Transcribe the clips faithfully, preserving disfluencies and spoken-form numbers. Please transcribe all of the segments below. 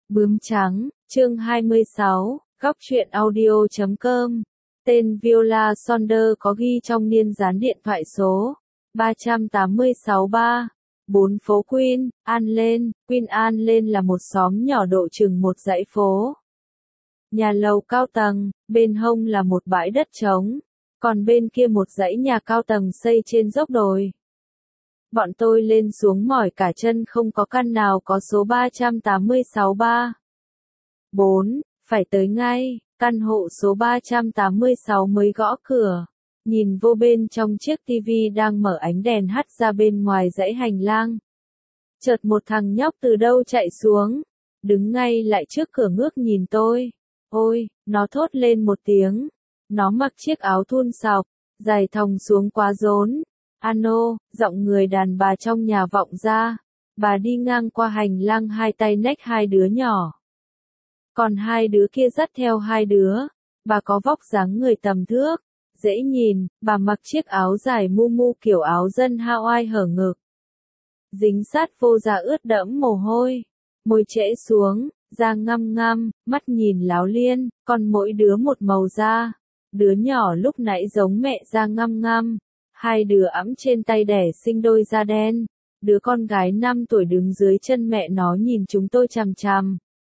Bướm trắng, chương hai mươi sáu, góc truyện audio chấm com. Tên Viola Sonder có ghi trong niên dán điện thoại số ba tám sáu ba, bốn phố Queen Anne Lane. Queen Anne Lane là một xóm nhỏ độ chừng một dãy phố. Nhà lầu cao tầng, bên hông là một bãi đất trống, còn bên kia một dãy nhà cao tầng xây trên dốc đồi. Bọn tôi lên xuống mỏi cả chân, không có căn nào có số ba tám sáu ba. bốn, phải tới ngay, căn hộ số ba tám sáu mới gõ cửa. Nhìn vô bên trong chiếc tivi đang mở ánh đèn hắt ra bên ngoài dãy hành lang. Chợt một thằng nhóc từ đâu chạy xuống, đứng ngay lại trước cửa ngước nhìn tôi. Ôi, nó thốt lên một tiếng. Nó mặc chiếc áo thun sọc, dài thòng xuống quá rốn. Ano, giọng người đàn bà trong nhà vọng ra. Bà đi ngang qua hành lang, hai tay nách hai đứa nhỏ. Còn hai đứa kia dắt theo hai đứa. Bà có vóc dáng người tầm thước, dễ nhìn. Bà mặc chiếc áo dài mu mu kiểu áo dân Hawaii hở ngực, dính sát vô da ướt đẫm mồ hôi, môi trễ xuống, da ngăm ngăm, mắt nhìn láo liên. Còn mỗi đứa một màu da. Đứa nhỏ lúc nãy giống mẹ, da ngăm ngăm. Hai đứa ẵm trên tay đẻ sinh đôi da đen. Đứa con gái năm tuổi đứng dưới chân mẹ nó nhìn chúng tôi chằm chằm.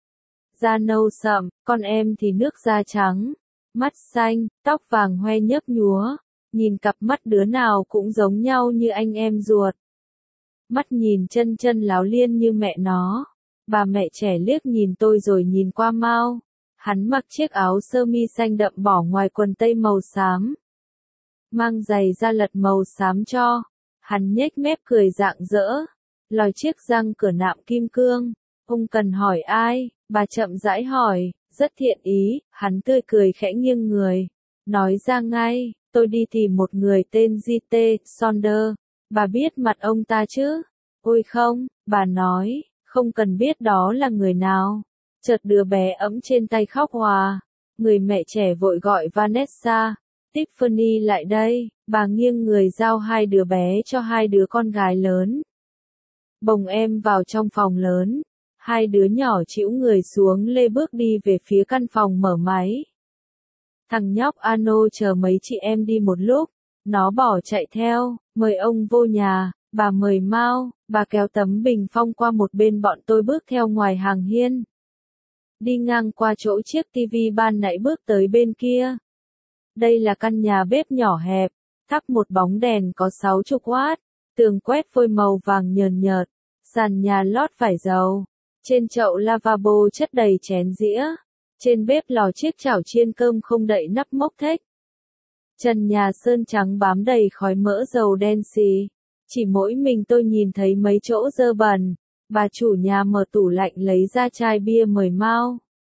Da nâu sậm, con em thì nước da trắng. Mắt xanh, tóc vàng hoe nhấp nhúa. Nhìn cặp mắt đứa nào cũng giống nhau như anh em ruột. Mắt nhìn chân chân láo liên như mẹ nó. Bà mẹ trẻ liếc nhìn tôi rồi nhìn qua Mao. Hắn mặc chiếc áo sơ mi xanh đậm bỏ ngoài quần tây màu xám, mang giày da lật màu xám cho. Hắn nhếch mép cười rạng rỡ, lòi chiếc răng cửa nạm kim cương. Ông cần hỏi ai? Bà chậm rãi hỏi, rất thiện ý. Hắn tươi cười khẽ nghiêng người, nói ra ngay, tôi đi tìm một người tên giê tê Sonder. Bà biết mặt ông ta chứ? Ôi không, bà nói, không cần biết đó là người nào. Chợt đứa bé ẫm trên tay khóc hòa. Người mẹ trẻ vội gọi Vanessa, Tiffany lại đây. Bà nghiêng người giao hai đứa bé cho hai đứa con gái lớn. Bồng em vào trong phòng lớn. Hai đứa nhỏ chĩu người xuống lê bước đi về phía căn phòng mở máy. Thằng nhóc Ano chờ mấy chị em đi một lúc. Nó bỏ chạy theo, mời ông vô nhà. Bà mời Mao. Bà kéo tấm bình phong qua một bên, bọn tôi bước theo ngoài hàng hiên. Đi ngang qua chỗ chiếc tivi ban nãy bước tới bên kia. Đây là căn nhà bếp nhỏ hẹp, thắp một bóng đèn có sáu mươi oát, tường quét phôi màu vàng nhờn nhợt, sàn nhà lót vải dầu, trên chậu lavabo chất đầy chén dĩa, trên bếp lò chiếc chảo chiên cơm không đậy nắp mốc thếch. Trần nhà sơn trắng bám đầy khói mỡ dầu đen xì, chỉ mỗi mình tôi nhìn thấy mấy chỗ dơ bẩn. Bà chủ nhà mở tủ lạnh lấy ra chai bia mời Mao.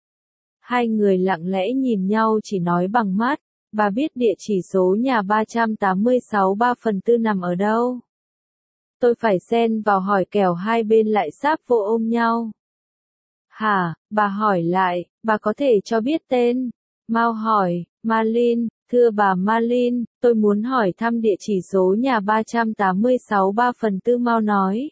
Hai người lặng lẽ nhìn nhau, chỉ nói bằng mắt. Bà biết địa chỉ số nhà ba tám sáu ba phần tư nằm ở đâu? Tôi phải xen vào hỏi kẻo hai bên lại sáp vô ôm nhau. Hả? Bà hỏi lại, bà có thể cho biết tên? Mao hỏi, Marlin, thưa bà Marlin, tôi muốn hỏi thăm địa chỉ số nhà ba tám sáu ba phần tư. Mao nói.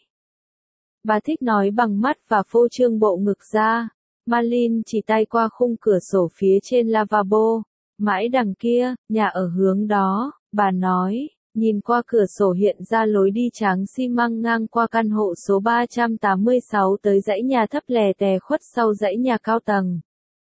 Bà thích nói bằng mắt và phô trương bộ ngực ra. Marlin chỉ tay qua khung cửa sổ phía trên lavabo. Mãi đằng kia, nhà ở hướng đó. Bà nói, nhìn qua cửa sổ hiện ra lối đi trắng xi măng ngang qua căn hộ số ba tám sáu tới dãy nhà thấp lè tè khuất sau dãy nhà cao tầng.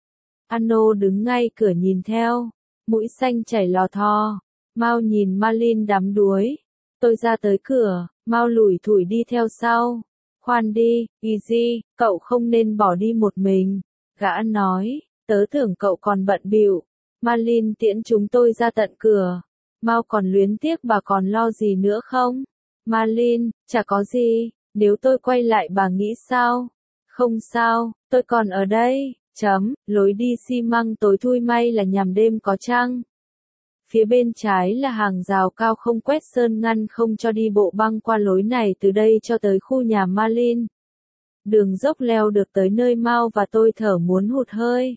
Ano đứng ngay cửa nhìn theo, mũi xanh chảy lò thò. Mao nhìn Marlin đắm đuối. Tôi ra tới cửa, Mao lủi thủi đi theo sau. Khoan đi, Easy, cậu không nên bỏ đi một mình. Gã nói, tớ tưởng cậu còn bận bịu. Marlin tiễn chúng tôi ra tận cửa. Mao còn luyến tiếc, bà còn lo gì nữa không? Marlin, chả có gì, nếu tôi quay lại bà nghĩ sao? Không sao, tôi còn ở đây. Chấm, lối đi xi măng tối thui, may là nhằm đêm có trăng. Phía bên trái là hàng rào cao không quét sơn ngăn không cho đi bộ băng qua lối này từ đây cho tới khu nhà Marlin. Đường dốc leo được tới nơi Mao và tôi thở muốn hụt hơi.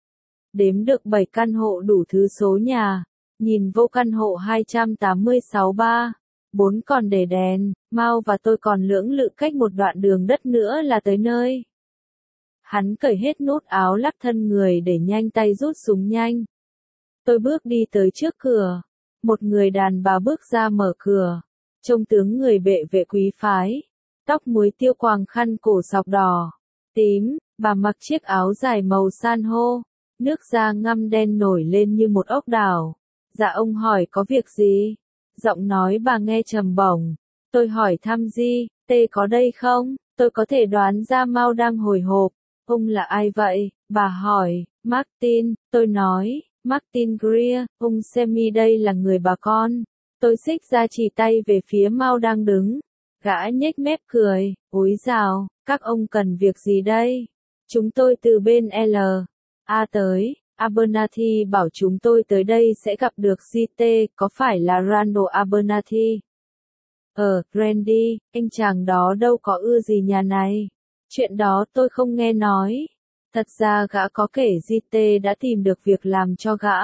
Đếm được bảy căn hộ đủ thứ số nhà. Nhìn vô căn hộ hai tám sáu ba, bốn còn để đèn. Mao và tôi còn lưỡng lự cách một đoạn đường đất nữa là tới nơi. Hắn cởi hết nút áo lắc thân người để nhanh tay rút súng nhanh. Tôi bước đi tới trước cửa. Một người đàn bà bước ra mở cửa. Trông tướng người bệ vệ quý phái. Tóc muối tiêu quàng khăn cổ sọc đỏ, tím, bà mặc chiếc áo dài màu san hô. Nước da ngăm đen nổi lên như một ốc đảo. Dạ ông hỏi có việc gì? Giọng nói bà nghe trầm bổng. Tôi hỏi thăm Di, Tê có đây không? Tôi có thể đoán ra Mao đang hồi hộp. Ông là ai vậy? Bà hỏi. Martin, tôi nói. Martin Greer, ông Semi đây là người bà con. Tôi xích ra chỉ tay về phía Mao đang đứng. Gã nhếch mép cười. Úi dào, các ông cần việc gì đây? Chúng tôi từ bên L. A tới. Abernathy bảo chúng tôi tới đây sẽ gặp được giê tê, có phải là Randall Abernathy? Ờ, Randy, anh chàng đó đâu có ưa gì nhà này. Chuyện đó tôi không nghe nói. Thật ra gã có kể giê tê đã tìm được việc làm cho gã.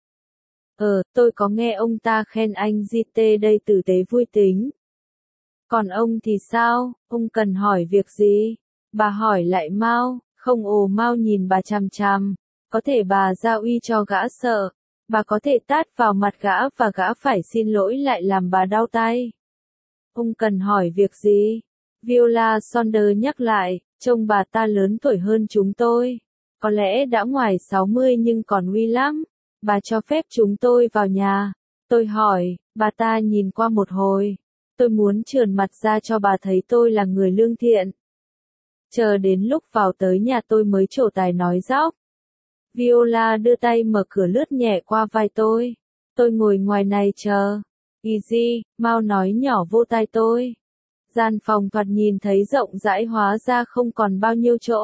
Ờ, tôi có nghe ông ta khen anh giê tê đây tử tế vui tính. Còn ông thì sao, ông cần hỏi việc gì? Bà hỏi lại Mao, không ồ Mao nhìn bà chằm chằm. Có thể bà giao uy cho gã sợ. Bà có thể tát vào mặt gã và gã phải xin lỗi lại làm bà đau tay. Ông cần hỏi việc gì? Viola Saunders nhắc lại, trông bà ta lớn tuổi hơn chúng tôi. Có lẽ đã ngoài sáu mươi nhưng còn uy lắm. Bà cho phép chúng tôi vào nhà. Tôi hỏi, bà ta nhìn qua một hồi. Tôi muốn trườn mặt ra cho bà thấy tôi là người lương thiện. Chờ đến lúc vào tới nhà tôi mới trổ tài nói dóc. Viola đưa tay mở cửa lướt nhẹ qua vai tôi. Tôi ngồi ngoài này chờ. Easy, Mao nói nhỏ vô tai tôi. Gian phòng thoạt nhìn thấy rộng rãi hóa ra không còn bao nhiêu chỗ.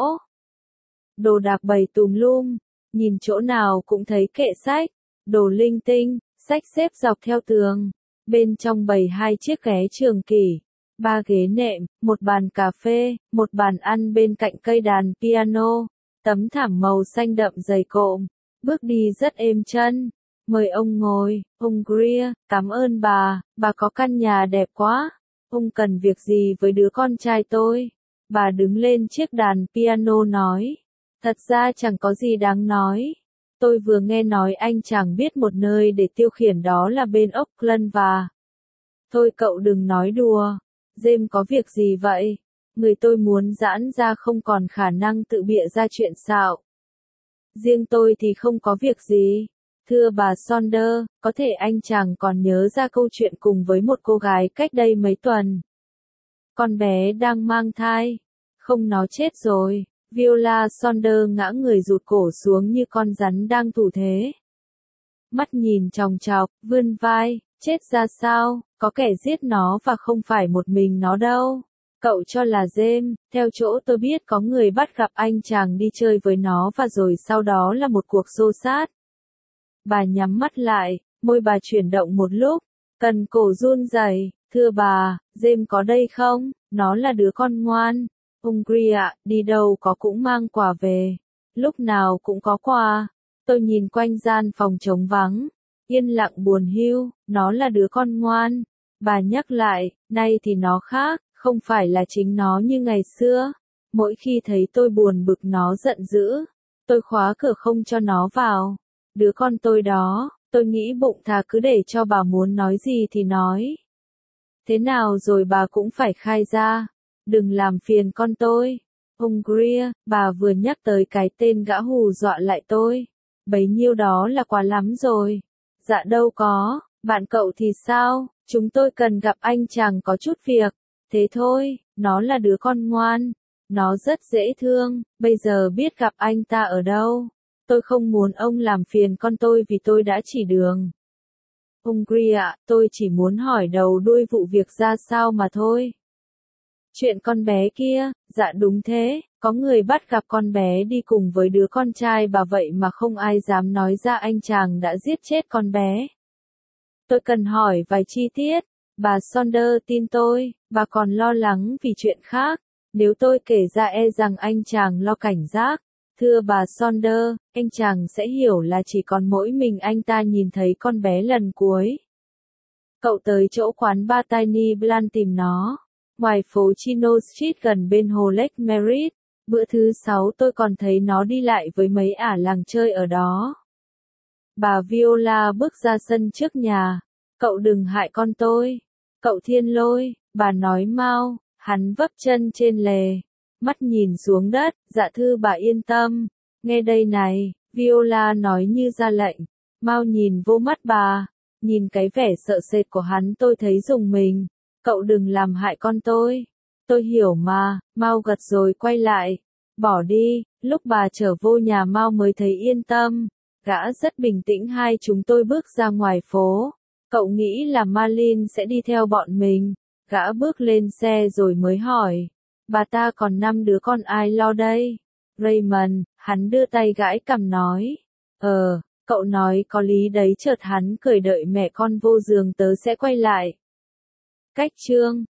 Đồ đạc bày tùm lum, nhìn chỗ nào cũng thấy kệ sách, đồ linh tinh, sách xếp dọc theo tường. Bên trong bày hai chiếc ghế trường kỷ, ba ghế nệm, một bàn cà phê, một bàn ăn bên cạnh cây đàn piano, tấm thảm màu xanh đậm dày cộm. Bước đi rất êm chân. Mời ông ngồi, ông Greer, cảm ơn bà, bà có căn nhà đẹp quá. Ông cần việc gì với đứa con trai tôi? Bà đứng lên chiếc đàn piano nói. Thật ra chẳng có gì đáng nói. Tôi vừa nghe nói anh chàng biết một nơi để tiêu khiển đó là bên Auckland và... Thôi cậu đừng nói đùa. James có việc gì vậy? Người tôi muốn giãn ra không còn khả năng tự bịa ra chuyện xạo. Riêng tôi thì không có việc gì. Thưa bà Saunders, có thể anh chàng còn nhớ ra câu chuyện cùng với một cô gái cách đây mấy tuần. Con bé đang mang thai. Không nó chết rồi. Viola Saunders ngã người rụt cổ xuống như con rắn đang thủ thế. Mắt nhìn chòng chọc, vươn vai, chết ra sao, có kẻ giết nó và không phải một mình nó đâu. Cậu cho là James, theo chỗ tôi biết có người bắt gặp anh chàng đi chơi với nó và rồi sau đó là một cuộc xô xát. Bà nhắm mắt lại, môi bà chuyển động một lúc, cần cổ run rẩy. Thưa bà, James có đây không? Nó là đứa con ngoan. Ông Greer ạ, đi đâu có cũng mang quà về. Lúc nào cũng có quà. Tôi nhìn quanh gian phòng trống vắng. Yên lặng buồn hiu, nó là đứa con ngoan. Bà nhắc lại, nay thì nó khác, không phải là chính nó như ngày xưa. Mỗi khi thấy tôi buồn bực nó giận dữ. Tôi khóa cửa không cho nó vào. Đứa con tôi đó, tôi nghĩ bụng thà cứ để cho bà muốn nói gì thì nói. Thế nào rồi bà cũng phải khai ra. Đừng làm phiền con tôi. Ông Greer, bà vừa nhắc tới cái tên gã hù dọa lại tôi. Bấy nhiêu đó là quá lắm rồi. Dạ đâu có, bạn cậu thì sao, chúng tôi cần gặp anh chàng có chút việc. Thế thôi, nó là đứa con ngoan. Nó rất dễ thương, bây giờ biết gặp anh ta ở đâu. Tôi không muốn ông làm phiền con tôi vì tôi đã chỉ đường. Ông Greer ạ, tôi chỉ muốn hỏi đầu đuôi vụ việc ra sao mà thôi. Chuyện con bé kia, dạ đúng thế, có người bắt gặp con bé đi cùng với đứa con trai bà vậy mà không ai dám nói ra anh chàng đã giết chết con bé. Tôi cần hỏi vài chi tiết, bà Saunders tin tôi, bà còn lo lắng vì chuyện khác, nếu tôi kể ra e rằng anh chàng lo cảnh giác. Thưa bà Saunders, anh chàng sẽ hiểu là chỉ còn mỗi mình anh ta nhìn thấy con bé lần cuối. Cậu tới chỗ quán bar Tiny Bland tìm nó. Ngoài phố Chino Street gần bên hồ Lake Merritt, Bữa thứ sáu tôi còn thấy nó đi lại với mấy ả làng chơi ở đó. Bà Viola bước ra sân trước nhà. Cậu đừng hại con tôi. Cậu Thiên Lôi, bà nói mau. Hắn vấp chân trên lề. Mắt nhìn xuống đất, dạ thưa bà yên tâm. Nghe đây này, Viola nói như ra lệnh. Mau nhìn vô mắt bà. Nhìn cái vẻ sợ sệt của hắn tôi thấy rùng mình. Cậu đừng làm hại con tôi. Tôi hiểu mà, mau gật rồi quay lại. Bỏ đi, lúc bà trở vô nhà mau mới thấy yên tâm. Gã rất bình tĩnh. Hai chúng tôi bước ra ngoài phố. Cậu nghĩ là Marlin sẽ đi theo bọn mình. Gã bước lên xe rồi mới hỏi. Bà ta còn năm đứa con ai lo đây? Raymond, hắn đưa tay gãi cằm nói. Ờ, cậu nói có lý đấy. Chợt hắn cười đợi mẹ con vô giường tớ sẽ quay lại. Cách chương